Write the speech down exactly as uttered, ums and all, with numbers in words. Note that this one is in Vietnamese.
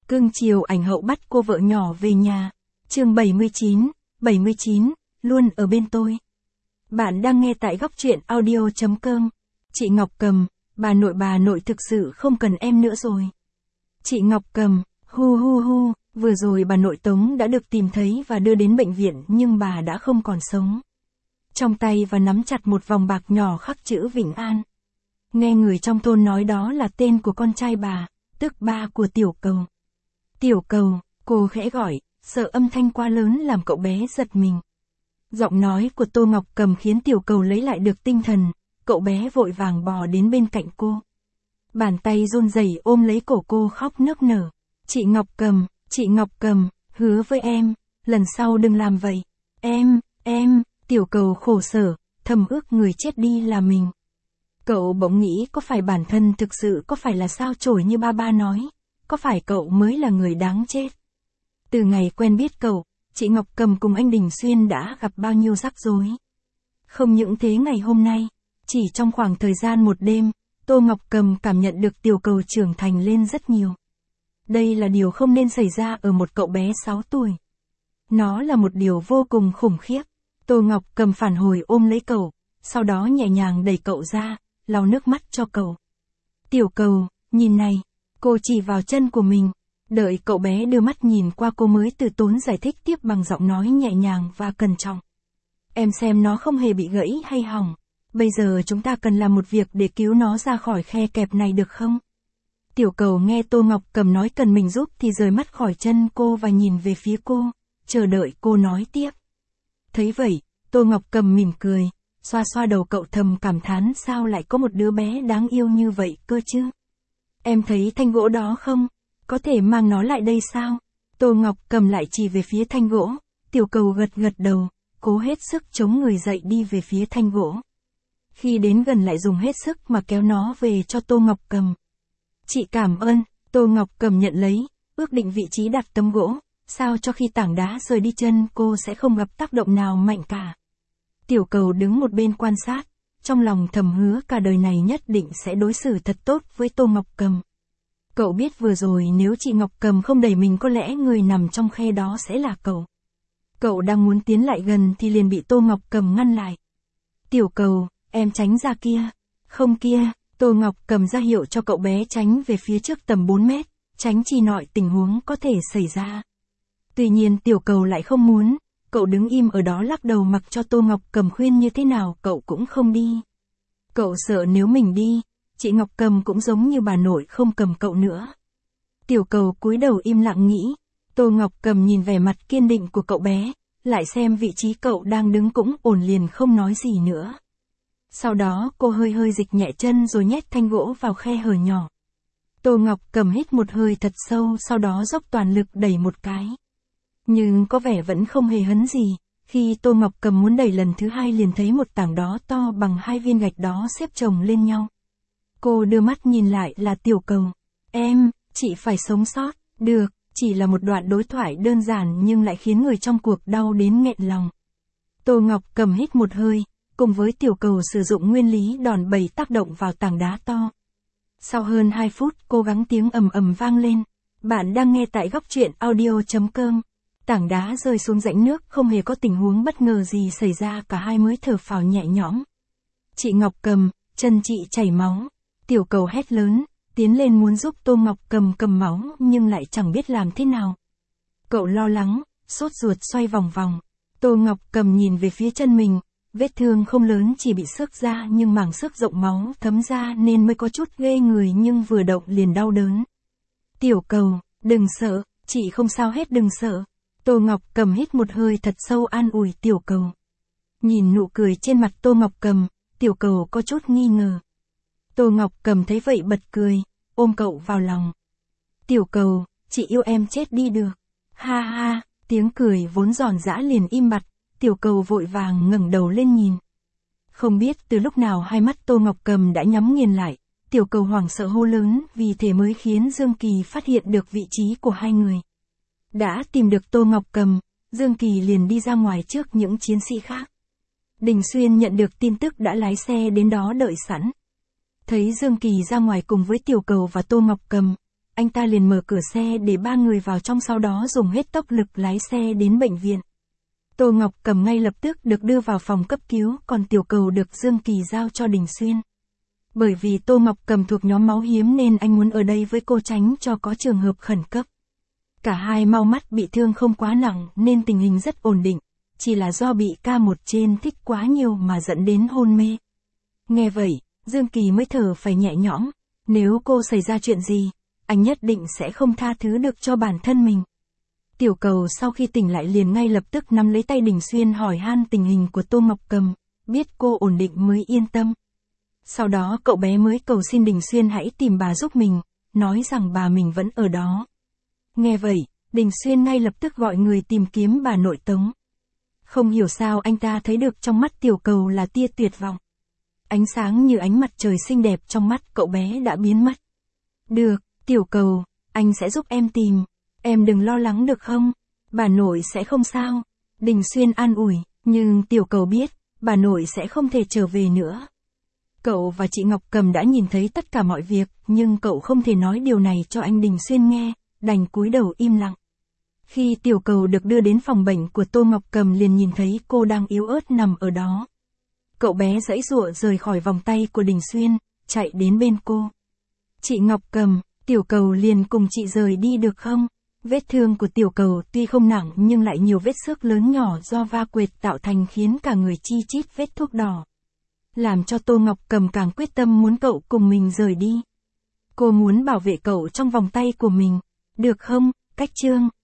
Cưng chiều ảnh hậu bắt cô vợ nhỏ về nhà. Chương bảy mươi chín, bảy mươi chín, luôn ở bên tôi. Bạn đang nghe tại góc truyện audio chấm com. Chị Ngọc Cầm, bà nội bà nội thực sự không cần em nữa rồi. Chị Ngọc Cầm, hu hu hu, vừa rồi bà nội Tống đã được tìm thấy và đưa đến bệnh viện nhưng bà đã không còn sống. Trong tay và nắm chặt một vòng bạc nhỏ khắc chữ Vĩnh An. Nghe người trong thôn nói đó là tên của con trai bà, tức ba của Tiểu Cầu. Tiểu Cầu, cô khẽ gọi, sợ âm thanh quá lớn làm cậu bé giật mình. Giọng nói của Tô Ngọc Cầm khiến Tiểu Cầu lấy lại được tinh thần, cậu bé vội vàng bò đến bên cạnh cô. Bàn tay run rẩy ôm lấy cổ cô khóc nức nở. Chị Ngọc Cầm, chị Ngọc Cầm, hứa với em, lần sau đừng làm vậy. Em, em, Tiểu Cầu khổ sở, thầm ước người chết đi là mình. Cậu bỗng nghĩ có phải bản thân thực sự có phải là sao chổi như ba ba nói, có phải cậu mới là người đáng chết. Từ ngày quen biết cậu, chị Ngọc Cầm cùng anh Đình Xuyên đã gặp bao nhiêu rắc rối. Không những thế ngày hôm nay, chỉ trong khoảng thời gian một đêm, Tô Ngọc Cầm cảm nhận được Tiểu Cầu trưởng thành lên rất nhiều. Đây là điều không nên xảy ra ở một cậu bé sáu tuổi. Nó là một điều vô cùng khủng khiếp. Tô Ngọc Cầm phản hồi ôm lấy cậu, sau đó nhẹ nhàng đẩy cậu ra, lau nước mắt cho cậu. Tiểu Cầu, nhìn này, cô chỉ vào chân của mình. Đợi cậu bé đưa mắt nhìn qua cô mới từ tốn giải thích tiếp bằng giọng nói nhẹ nhàng và cẩn trọng. Em xem nó không hề bị gãy hay hỏng. Bây giờ chúng ta cần làm một việc để cứu nó ra khỏi khe kẹp này được không? Tiểu Cầu nghe Tô Ngọc Cầm nói cần mình giúp thì rời mắt khỏi chân cô và nhìn về phía cô, chờ đợi cô nói tiếp. Thấy vậy, Tô Ngọc Cầm mỉm cười, xoa xoa đầu cậu thầm cảm thán sao lại có một đứa bé đáng yêu như vậy cơ chứ? Em thấy thanh gỗ đó không? Có thể mang nó lại đây sao? Tô Ngọc Cầm lại chỉ về phía thanh gỗ, Tiểu Cầu gật gật đầu, cố hết sức chống người dậy đi về phía thanh gỗ. Khi đến gần lại dùng hết sức mà kéo nó về cho Tô Ngọc Cầm. Chị cảm ơn, Tô Ngọc Cầm nhận lấy, ước định vị trí đặt tấm gỗ, sao cho khi tảng đá rời đi chân cô sẽ không gặp tác động nào mạnh cả. Tiểu Cầu đứng một bên quan sát, trong lòng thầm hứa cả đời này nhất định sẽ đối xử thật tốt với Tô Ngọc Cầm. Cậu biết vừa rồi nếu chị Ngọc Cầm không đẩy mình có lẽ người nằm trong khe đó sẽ là cậu. Cậu đang muốn tiến lại gần thì liền bị Tô Ngọc Cầm ngăn lại. Tiểu Cầu, em tránh ra kia. Không kia, Tô Ngọc Cầm ra hiệu cho cậu bé tránh về phía trước tầm bốn mét, tránh chi mọi tình huống có thể xảy ra. Tuy nhiên Tiểu Cầu lại không muốn, cậu đứng im ở đó lắc đầu mặc cho Tô Ngọc Cầm khuyên như thế nào cậu cũng không đi. Cậu sợ nếu mình đi, chị Ngọc Cầm cũng giống như bà nội không cầm cậu nữa. Tiểu Cầu cúi đầu im lặng nghĩ, Tô Ngọc Cầm nhìn vẻ mặt kiên định của cậu bé, lại xem vị trí cậu đang đứng cũng ổn liền không nói gì nữa. Sau đó cô hơi hơi dịch nhẹ chân rồi nhét thanh gỗ vào khe hở nhỏ. Tô Ngọc Cầm hít một hơi thật sâu sau đó dốc toàn lực đẩy một cái. Nhưng có vẻ vẫn không hề hấn gì, khi Tô Ngọc Cầm muốn đẩy lần thứ hai liền thấy một tảng đó to bằng hai viên gạch đó xếp chồng lên nhau. Cô đưa mắt nhìn lại là Tiểu Cầu. Em, chị phải sống sót, được, chỉ là một đoạn đối thoại đơn giản nhưng lại khiến người trong cuộc đau đến nghẹn lòng. Tô Ngọc Cầm hít một hơi, cùng với Tiểu Cầu sử dụng nguyên lý đòn bẩy tác động vào tảng đá to. Sau hơn hai phút cố gắng tiếng ầm ầm vang lên. Bạn đang nghe tại góc truyện audio chấm com. Tảng đá rơi xuống rãnh nước không hề có tình huống bất ngờ gì xảy ra cả hai mới thở phào nhẹ nhõm. Chị Ngọc Cầm, chân chị chảy máu. Tiểu Cầu hét lớn, tiến lên muốn giúp Tô Ngọc Cầm cầm máu nhưng lại chẳng biết làm thế nào. Cậu lo lắng, sốt ruột xoay vòng vòng. Tô Ngọc Cầm nhìn về phía chân mình, vết thương không lớn chỉ bị xước ra nhưng mảng xước rộng máu thấm ra nên mới có chút ghê người nhưng vừa động liền đau đớn. Tiểu Cầu, đừng sợ, chị không sao hết đừng sợ. Tô Ngọc Cầm hít một hơi thật sâu an ủi Tiểu Cầu. Nhìn nụ cười trên mặt Tô Ngọc Cầm, Tiểu Cầu có chút nghi ngờ. Tô Ngọc Cầm thấy vậy bật cười, ôm cậu vào lòng. Tiểu Cầu, chị yêu em chết đi được. Ha ha, tiếng cười vốn giòn giã liền im bặt, Tiểu Cầu vội vàng ngẩng đầu lên nhìn. Không biết từ lúc nào hai mắt Tô Ngọc Cầm đã nhắm nghiền lại, Tiểu Cầu hoảng sợ hô lớn vì thế mới khiến Dương Kỳ phát hiện được vị trí của hai người. Đã tìm được Tô Ngọc Cầm, Dương Kỳ liền đi ra ngoài trước những chiến sĩ khác. Đình Xuyên nhận được tin tức đã lái xe đến đó đợi sẵn. Thấy Dương Kỳ ra ngoài cùng với Tiểu Cầu và Tô Ngọc Cầm, anh ta liền mở cửa xe để ba người vào trong, sau đó dùng hết tốc lực lái xe đến bệnh viện. Tô Ngọc Cầm ngay lập tức được đưa vào phòng cấp cứu, còn Tiểu Cầu được Dương Kỳ giao cho Đình Xuyên. Bởi vì Tô Ngọc Cầm thuộc nhóm máu hiếm nên anh muốn ở đây với cô tránh cho có trường hợp khẩn cấp. Cả hai mau mắt bị thương không quá nặng nên tình hình rất ổn định, chỉ là do bị ca một trên thích quá nhiều mà dẫn đến hôn mê. Nghe vậy, Dương Kỳ mới thở phải nhẹ nhõm, nếu cô xảy ra chuyện gì, anh nhất định sẽ không tha thứ được cho bản thân mình. Tiểu Cầu sau khi tỉnh lại liền ngay lập tức nắm lấy tay Đình Xuyên hỏi han tình hình của Tô Ngọc Cầm, biết cô ổn định mới yên tâm. Sau đó cậu bé mới cầu xin Đình Xuyên hãy tìm bà giúp mình, nói rằng bà mình vẫn ở đó. Nghe vậy, Đình Xuyên ngay lập tức gọi người tìm kiếm bà nội Tống. Không hiểu sao anh ta thấy được trong mắt Tiểu Cầu là tia tuyệt vọng. Ánh sáng như ánh mặt trời xinh đẹp trong mắt cậu bé đã biến mất. Được, Tiểu Cầu, anh sẽ giúp em tìm. Em đừng lo lắng được không? Bà nội sẽ không sao. Đình Xuyên an ủi, nhưng Tiểu Cầu biết, bà nội sẽ không thể trở về nữa. Cậu và chị Ngọc Cầm đã nhìn thấy tất cả mọi việc, nhưng cậu không thể nói điều này cho anh Đình Xuyên nghe, đành cúi đầu im lặng. Khi Tiểu Cầu được đưa đến phòng bệnh của Tô Ngọc Cầm liền nhìn thấy cô đang yếu ớt nằm ở đó. Cậu bé giãy giụa rời khỏi vòng tay của Đình Xuyên, chạy đến bên cô. Chị Ngọc Cầm, Tiểu Cầu liền cùng chị rời đi được không? Vết thương của Tiểu Cầu tuy không nặng nhưng lại nhiều vết xước lớn nhỏ do va quệt tạo thành khiến cả người chi chít vết thuốc đỏ. Làm cho Tô Ngọc Cầm càng quyết tâm muốn cậu cùng mình rời đi. Cô muốn bảo vệ cậu trong vòng tay của mình. Được không, Cách Trương?